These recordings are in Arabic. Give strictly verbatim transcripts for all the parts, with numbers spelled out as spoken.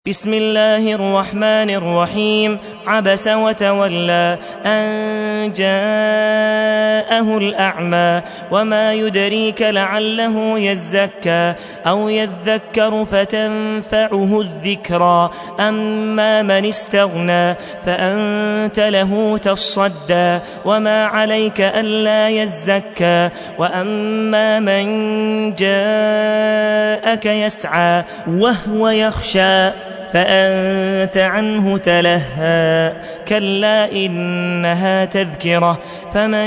بسم الله الرحمن الرحيم عبس وتولى أن جاءه الأعمى وما يدريك لعله يزكى أو يذكر فتنفعه الذكرى أما من استغنى فأنت له تصدى وما عليك ألا يزكى وأما من جاءك يسعى وهو يخشى فأنت عنه تلهى كلا إنها تذكرة فمن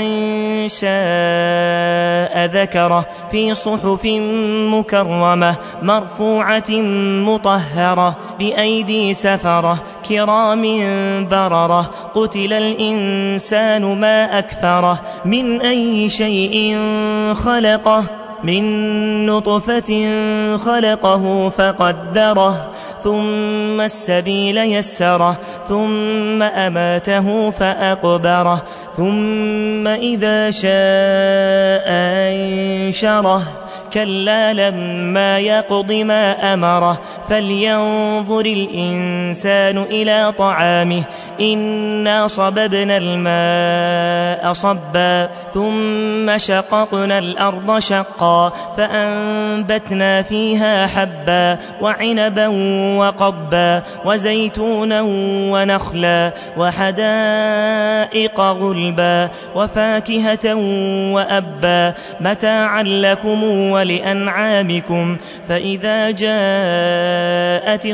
شاء ذكره في صحف مكرمة مرفوعة مطهرة بأيدي سفرة كرام بررة قتل الإنسان ما أكفره من أي شيء خلقه من نطفة خلقه فقدره ثم السبيل يسره ثم أماته فأقبره ثم إذا شاء أنشره كلا لما يقض ما أمره فلينظر الإنسان إلى طعامه إنا صببنا الماء صبا ثم شققنا الأرض شقا فأنبتنا فيها حبا وعنبا وقبا وزيتونا ونخلا وحدائق غلبا وفاكهة وأبا متاعا لكم ولأنعامكم فإذا جاءت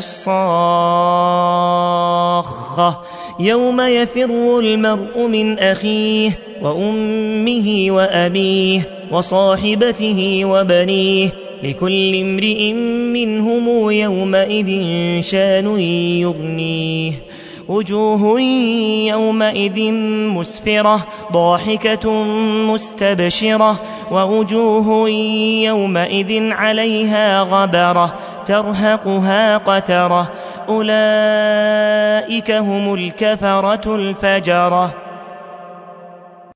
الصاخة يوم يفر المرء من أخيه وأمه وأبيه وصاحبته وبنيه لكل امرئ منهم يومئذ شان يغنيه وجوه يومئذ مسفرة ضاحكة مستبشرة ووجوه يومئذ عليها غبرة ترهقها قترة أولئك هم الكفرة الفجرة.